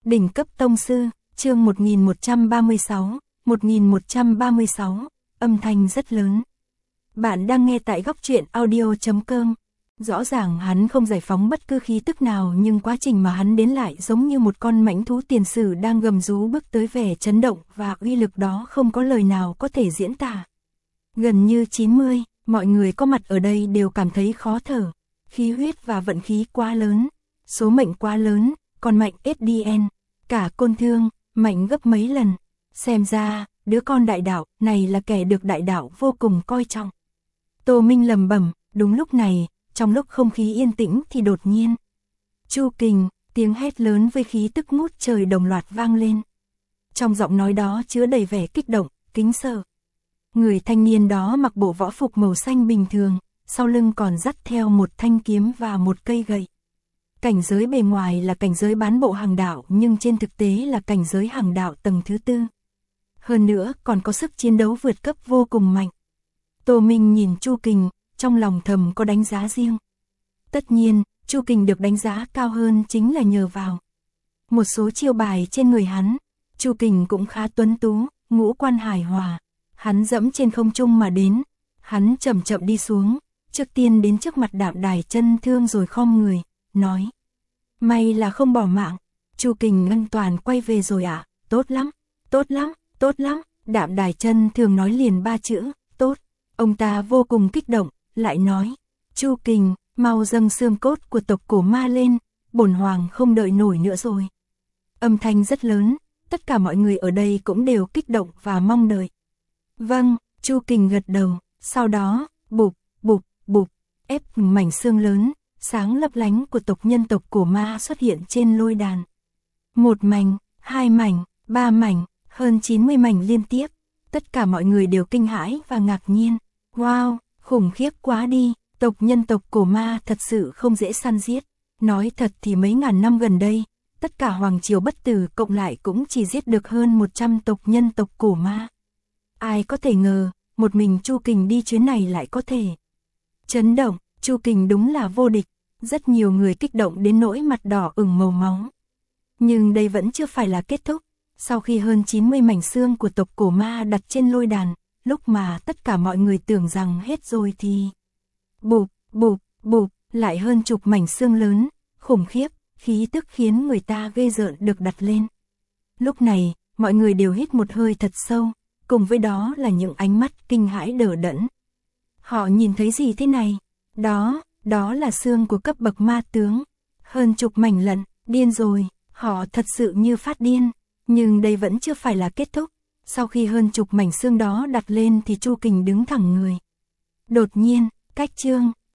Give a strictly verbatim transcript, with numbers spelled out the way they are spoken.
Đỉnh cấp tông sư, chương một nghìn một trăm ba mươi sáu, một nghìn một trăm ba mươi sáu, âm thanh rất lớn. Bạn đang nghe tại góc truyện audio chấm com. Rõ ràng hắn không giải phóng bất cứ khí tức nào, nhưng quá trình mà hắn đến lại giống như một con mãnh thú tiền sử đang gầm rú bước tới, vẻ chấn động và uy lực đó không có lời nào có thể diễn tả. Gần như chín mươi, mọi người có mặt ở đây đều cảm thấy khó thở. Khí huyết và vận khí quá lớn, số mệnh quá lớn, còn mạnh ét đê en, cả côn thương, mạnh gấp mấy lần. Xem ra, đứa con đại đạo này là kẻ được đại đạo vô cùng coi trọng. Tô Minh lầm bẩm. Đúng lúc này, trong lúc không khí yên tĩnh thì đột nhiên, Chu Kình, tiếng hét lớn với khí tức ngút trời đồng loạt vang lên. Trong giọng nói đó chứa đầy vẻ kích động, kính sợ. Người thanh niên đó mặc bộ võ phục màu xanh bình thường, sau lưng còn dắt theo một thanh kiếm và một cây gậy. Cảnh giới bề ngoài là cảnh giới bán bộ hàng đạo, nhưng trên thực tế là cảnh giới hàng đạo tầng thứ tư. Hơn nữa còn có sức chiến đấu vượt cấp vô cùng mạnh. Tô Minh nhìn Chu Kình, trong lòng thầm có đánh giá riêng. Tất nhiên, Chu Kình được đánh giá cao hơn chính là nhờ vào một số chiêu bài trên người hắn. Chu Kình cũng khá tuấn tú, ngũ quan hài hòa. Hắn dẫm trên không trung mà đến. Hắn chậm chậm đi xuống, trước tiên đến trước mặt Đạm Đài Chân Thương rồi khom người, nói: "May là không bỏ mạng." Chu Kình ngân toàn quay về rồi ạ. À? Tốt lắm, tốt lắm, tốt lắm. Đạm Đài Chân Thương nói liền ba chữ, tốt. Ông ta vô cùng kích động, lại nói: "Chu Kình, mau dâng xương cốt của tộc Cổ Ma lên, bổn hoàng không đợi nổi nữa rồi." Âm thanh rất lớn, tất cả mọi người ở đây cũng đều kích động và mong đợi. "Vâng." Chu Kình gật đầu, sau đó, bụp, bụp, bụp, ép mảnh xương lớn, sáng lấp lánh của tộc nhân tộc Cổ Ma xuất hiện trên lôi đàn. Một mảnh, hai mảnh, ba mảnh, hơn chín mươi mảnh liên tiếp. Tất cả mọi người đều kinh hãi và ngạc nhiên. Wow, khủng khiếp quá đi, tộc nhân tộc Cổ Ma thật sự không dễ săn giết. Nói thật thì mấy ngàn năm gần đây, tất cả hoàng triều bất tử cộng lại cũng chỉ giết được hơn một trăm tộc nhân tộc Cổ Ma. Ai có thể ngờ, một mình Chu Kình đi chuyến này lại có thể chấn động. Chu Kình đúng là vô địch. Rất nhiều người kích động đến nỗi mặt đỏ ửng màu máu. Nhưng đây vẫn chưa phải là kết thúc. Sau khi hơn chín mươi mảnh xương của tộc Cổ Ma đặt trên lôi đàn, lúc mà tất cả mọi người tưởng rằng hết rồi thì bụp, bụp, bụp, lại hơn chục mảnh xương lớn, khủng khiếp, khí tức khiến người ta ghê rợn được đặt lên. Lúc này, mọi người đều hít một hơi thật sâu, cùng với đó là những ánh mắt kinh hãi đờ đẫn. Họ nhìn thấy gì thế này? Đó, đó là xương của cấp bậc ma tướng. Hơn chục mảnh lận, điên rồi, họ thật sự như phát điên. Nhưng đây vẫn chưa phải là kết thúc. Sau khi hơn chục mảnh xương đó đặt lên thì Chu Kình đứng thẳng người. Đột nhiên, cách chương,